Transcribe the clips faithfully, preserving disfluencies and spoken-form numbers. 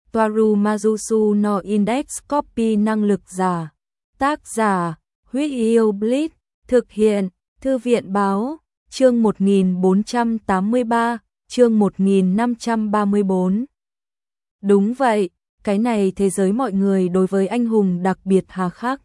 Toaru Majusu no Index Copy năng lực giả. Tác giả, Huyết Yêu Blitz, thực hiện, Thư viện Báo, chương một nghìn bốn trăm tám mươi ba, chương một nghìn năm trăm ba mươi bốn. Đúng vậy, cái này thế giới mọi người đối với anh hùng đặc biệt hà khắc.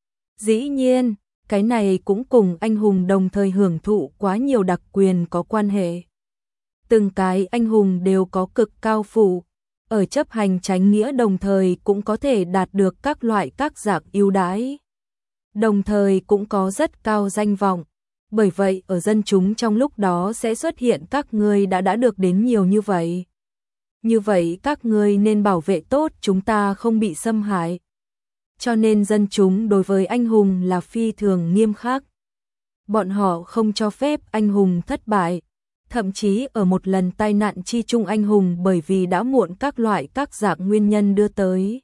Dĩ nhiên, cái này cũng cùng anh hùng đồng thời hưởng thụ quá nhiều đặc quyền có quan hệ. Từng cái anh hùng đều có cực cao phụ, ở chấp hành chánh nghĩa đồng thời cũng có thể đạt được các loại các dạng ưu đãi. Đồng thời cũng có rất cao danh vọng, bởi vậy ở dân chúng trong lúc đó sẽ xuất hiện các ngươi đã đã được đến nhiều như vậy. Như vậy các ngươi nên bảo vệ tốt chúng ta không bị xâm hại. Cho nên dân chúng đối với anh hùng là phi thường nghiêm khắc. Bọn họ không cho phép anh hùng thất bại. Thậm chí ở một lần tai nạn chi chung anh hùng bởi vì đã muộn các loại các dạng nguyên nhân đưa tới.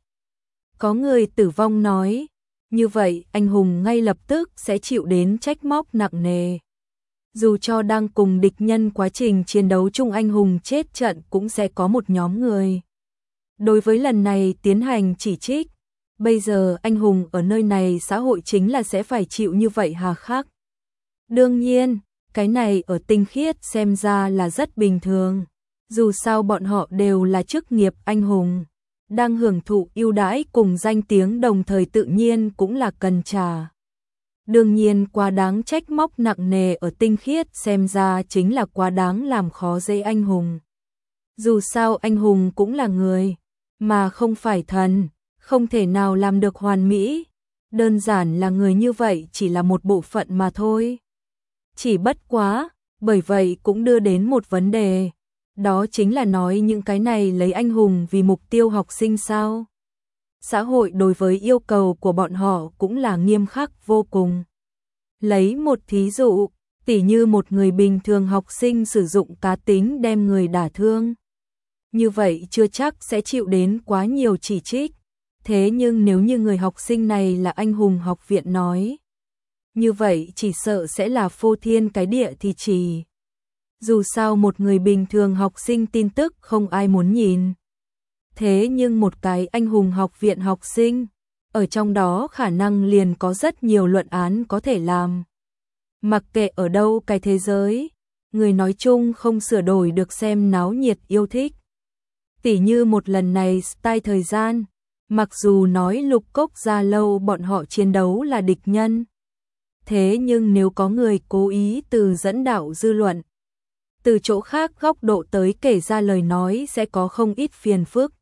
Có người tử vong nói, như vậy anh hùng ngay lập tức sẽ chịu đến trách móc nặng nề. Dù cho đang cùng địch nhân quá trình chiến đấu chung anh hùng chết trận cũng sẽ có một nhóm người. Đối với lần này tiến hành chỉ trích, bây giờ anh hùng ở nơi này xã hội chính là sẽ phải chịu như vậy hà khắc. Đương nhiên, cái này ở tinh khiết xem ra là rất bình thường. Dù sao bọn họ đều là chức nghiệp anh hùng, đang hưởng thụ ưu đãi cùng danh tiếng đồng thời tự nhiên cũng là cần trả. Đương nhiên quá đáng trách móc nặng nề ở tinh khiết xem ra chính là quá đáng làm khó dễ anh hùng. Dù sao anh hùng cũng là người, mà không phải thần, không thể nào làm được hoàn mỹ. Đơn giản là người như vậy chỉ là một bộ phận mà thôi. Chỉ bất quá, bởi vậy cũng đưa đến một vấn đề. Đó chính là nói những cái này lấy anh hùng vì mục tiêu học sinh sao. Xã hội đối với yêu cầu của bọn họ cũng là nghiêm khắc vô cùng. Lấy một thí dụ, tỉ như một người bình thường học sinh sử dụng cá tính đem người đả thương. Như vậy chưa chắc sẽ chịu đến quá nhiều chỉ trích. Thế nhưng nếu như người học sinh này là anh hùng học viện nói, như vậy chỉ sợ sẽ là phô thiên cái địa thì chỉ. Dù sao một người bình thường học sinh tin tức không ai muốn nhìn. Thế nhưng một cái anh hùng học viện học sinh, ở trong đó khả năng liền có rất nhiều luận án có thể làm. Mặc kệ ở đâu cái thế giới, người nói chung không sửa đổi được xem náo nhiệt yêu thích. Tỉ như một lần này style thời gian, mặc dù nói Lục Cốc Gia Lâu bọn họ chiến đấu là địch nhân. Thế nhưng nếu có người cố ý từ dẫn đạo dư luận, từ chỗ khác góc độ tới kể ra lời nói sẽ có không ít phiền phức.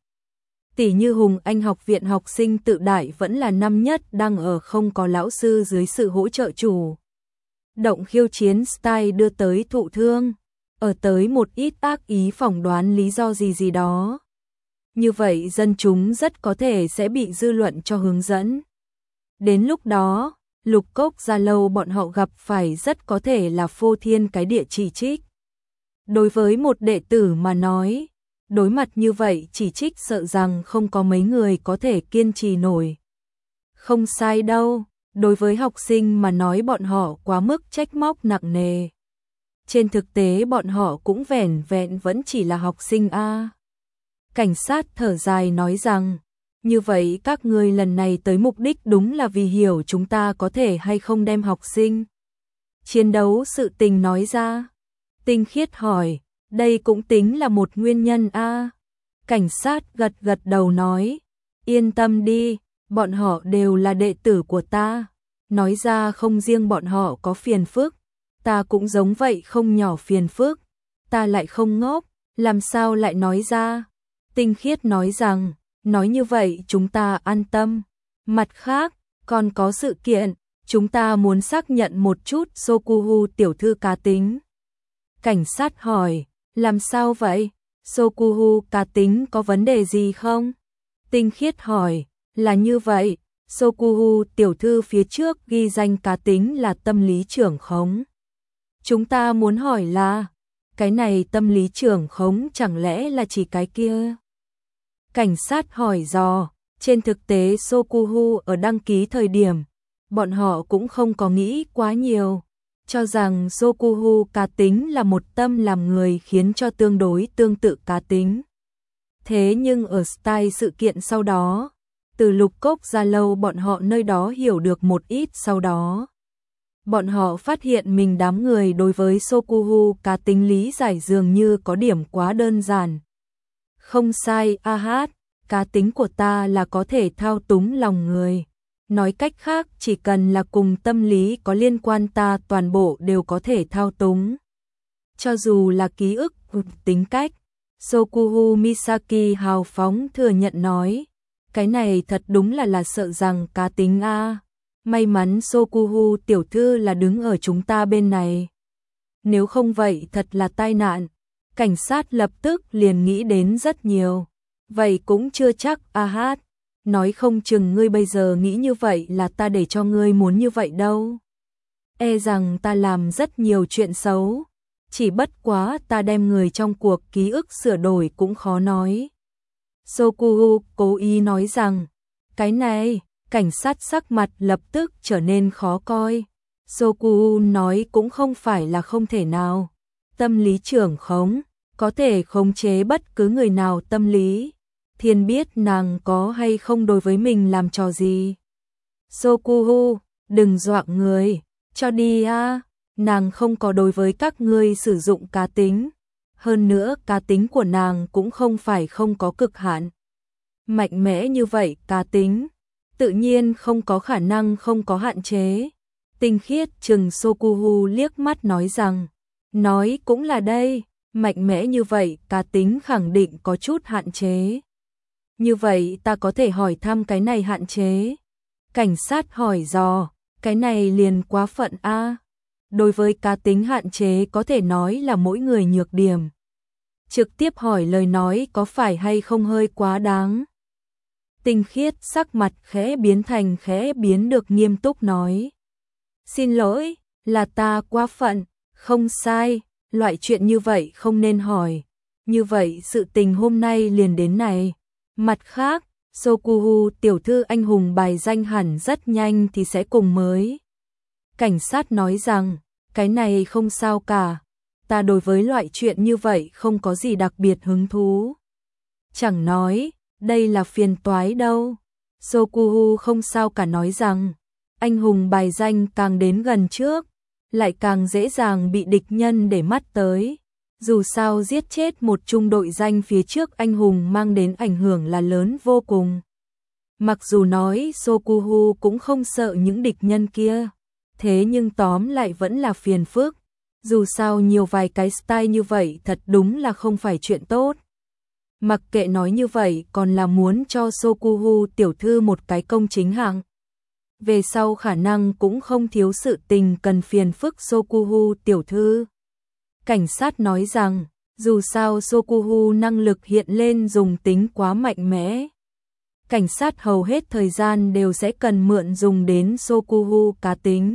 Tỉ như Hùng Anh học viện học sinh tự đại vẫn là năm nhất đang ở không có lão sư dưới sự hỗ trợ chủ. Động khiêu chiến style đưa tới thụ thương, ở tới một ít ác ý phỏng đoán lý do gì gì đó. Như vậy dân chúng rất có thể sẽ bị dư luận cho hướng dẫn. Đến lúc đó, Lục Cốc Gia Lâu bọn họ gặp phải rất có thể là phô thiên cái địa chỉ trích. Đối với một đệ tử mà nói, đối mặt như vậy chỉ trích sợ rằng không có mấy người có thể kiên trì nổi. Không sai đâu, đối với học sinh mà nói bọn họ quá mức trách móc nặng nề. Trên thực tế bọn họ cũng vẻn vẹn vẫn chỉ là học sinh a. Cảnh sát thở dài nói rằng, như vậy các ngươi lần này tới mục đích đúng là vì hiểu chúng ta có thể hay không đem học sinh chiến đấu sự tình nói ra. Tinh khiết hỏi, đây cũng tính là một nguyên nhân a. Cảnh sát gật gật đầu nói, yên tâm đi, bọn họ đều là đệ tử của ta. Nói ra không riêng bọn họ có phiền phức, ta cũng giống vậy không nhỏ phiền phức. Ta lại không ngốc, làm sao lại nói ra. Tinh khiết nói rằng, nói như vậy chúng ta an tâm. Mặt khác, còn có sự kiện, chúng ta muốn xác nhận một chút Sokuhu tiểu thư cá tính. Cảnh sát hỏi, làm sao vậy? Sokuhu cá tính có vấn đề gì không? Tinh khiết hỏi, là như vậy, Sokuhu tiểu thư phía trước ghi danh cá tính là tâm lý trưởng khống. Chúng ta muốn hỏi là, cái này tâm lý trưởng khống chẳng lẽ là chỉ cái kia? Cảnh sát hỏi dò, trên thực tế Sokuhu ở đăng ký thời điểm, bọn họ cũng không có nghĩ quá nhiều, cho rằng Sokuhu cá tính là một tâm làm người khiến cho tương đối tương tự cá tính. Thế nhưng ở style sự kiện sau đó, từ Lục Cốc Gia Lâu bọn họ nơi đó hiểu được một ít sau đó. Bọn họ phát hiện mình đám người đối với Sokuhu cá tính lý giải dường như có điểm quá đơn giản. Không sai, a hát, cá tính của ta là có thể thao túng lòng người. Nói cách khác, chỉ cần là cùng tâm lý có liên quan ta toàn bộ đều có thể thao túng. Cho dù là ký ức, tính cách. Sokuhu Misaki hào phóng thừa nhận nói. Cái này thật đúng là là sợ rằng cá tính a. May mắn Sokuhu tiểu thư là đứng ở chúng ta bên này. Nếu không vậy thật là tai nạn. Cảnh sát lập tức liền nghĩ đến rất nhiều. Vậy cũng chưa chắc, a hát. Nói không chừng ngươi bây giờ nghĩ như vậy là ta để cho ngươi muốn như vậy đâu. E rằng ta làm rất nhiều chuyện xấu. Chỉ bất quá ta đem người trong cuộc ký ức sửa đổi cũng khó nói. Sokuhu cố ý nói rằng, cái này, cảnh sát sắc mặt lập tức trở nên khó coi. Sokuhu nói cũng không phải là không thể nào. Tâm lý trưởng khống, có thể khống chế bất cứ người nào tâm lý. Thiên biết nàng có hay không đối với mình làm trò gì. Sokuhu, đừng dọa người, cho đi a. Nàng không có đối với các ngươi sử dụng cá tính. Hơn nữa cá tính của nàng cũng không phải không có cực hạn. Mạnh mẽ như vậy cá tính, tự nhiên không có khả năng không có hạn chế. Tinh khiết chừng Sokuhu liếc mắt nói rằng, nói cũng là đây, mạnh mẽ như vậy cá tính khẳng định có chút hạn chế. Như vậy ta có thể hỏi thăm cái này hạn chế. Cảnh sát hỏi dò, cái này liền quá phận a. Đối với cá tính hạn chế có thể nói là mỗi người nhược điểm. Trực tiếp hỏi lời nói có phải hay không hơi quá đáng. Tinh khiết sắc mặt khẽ biến thành khẽ biến được nghiêm túc nói. Xin lỗi, là ta quá phận, không sai, loại chuyện như vậy không nên hỏi. Như vậy sự tình hôm nay liền đến này. Mặt khác, Sokuhu tiểu thư anh hùng bài danh hẳn rất nhanh thì sẽ cùng mới. Cảnh sát nói rằng, cái này không sao cả, ta đối với loại chuyện như vậy không có gì đặc biệt hứng thú. Chẳng nói, đây là phiền toái đâu. Sokuhu không sao cả nói rằng, anh hùng bài danh càng đến gần trước, lại càng dễ dàng bị địch nhân để mắt tới. Dù sao giết chết một trung đội danh phía trước anh hùng mang đến ảnh hưởng là lớn vô cùng. Mặc dù nói Sokuhu cũng không sợ những địch nhân kia, thế nhưng tóm lại vẫn là phiền phức. Dù sao nhiều vài cái style như vậy thật đúng là không phải chuyện tốt. Mặc kệ nói như vậy còn là muốn cho Sokuhu tiểu thư một cái công chính hạng. Về sau khả năng cũng không thiếu sự tình cần phiền phức Sokuhu tiểu thư. Cảnh sát nói rằng, dù sao Sokuhu năng lực hiện lên dùng tính quá mạnh mẽ. Cảnh sát hầu hết thời gian đều sẽ cần mượn dùng đến Sokuhu cá tính.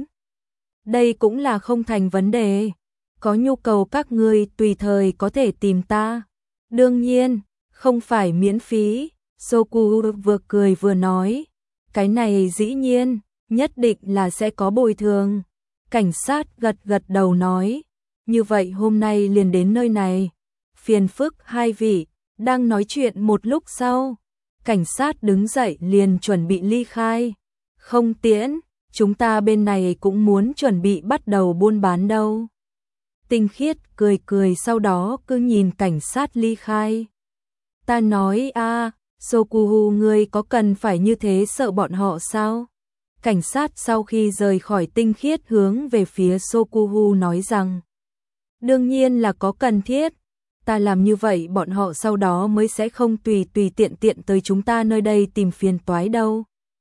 Đây cũng là không thành vấn đề. Có nhu cầu các ngươi tùy thời có thể tìm ta. Đương nhiên, không phải miễn phí. Sokuhu vừa cười vừa nói. Cái này dĩ nhiên, nhất định là sẽ có bồi thường. Cảnh sát gật gật đầu nói. Như vậy hôm nay liền đến nơi này. Phiền phức hai vị, đang nói chuyện một lúc sau. Cảnh sát đứng dậy liền chuẩn bị ly khai. Không tiễn, chúng ta bên này cũng muốn chuẩn bị bắt đầu buôn bán đâu. Tinh khiết cười cười sau đó cứ nhìn cảnh sát ly khai. Ta nói a, Sokuhu ngươi có cần phải như thế sợ bọn họ sao? Cảnh sát sau khi rời khỏi tinh khiết hướng về phía Sokuhu nói rằng. Đương nhiên là có cần thiết. Ta làm như vậy bọn họ sau đó mới sẽ không tùy tùy tiện tiện tới chúng ta nơi đây tìm phiền toái đâu.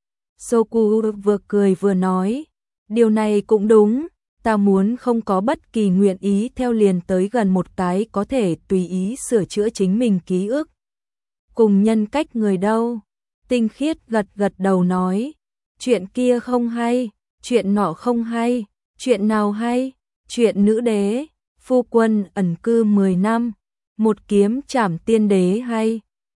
Sokuhu vừa cười vừa nói. Điều này cũng đúng. Ta muốn không có bất kỳ nguyện ý theo liền tới gần một cái có thể tùy ý sửa chữa chính mình ký ức. Cùng nhân cách người đâu. Tinh khiết gật gật đầu nói. Chuyện kia không hay. Chuyện nọ không hay. Chuyện nào hay? Chuyện nữ đế. Phu quân ẩn cư mười năm. Một kiếm trảm tiên đế hay.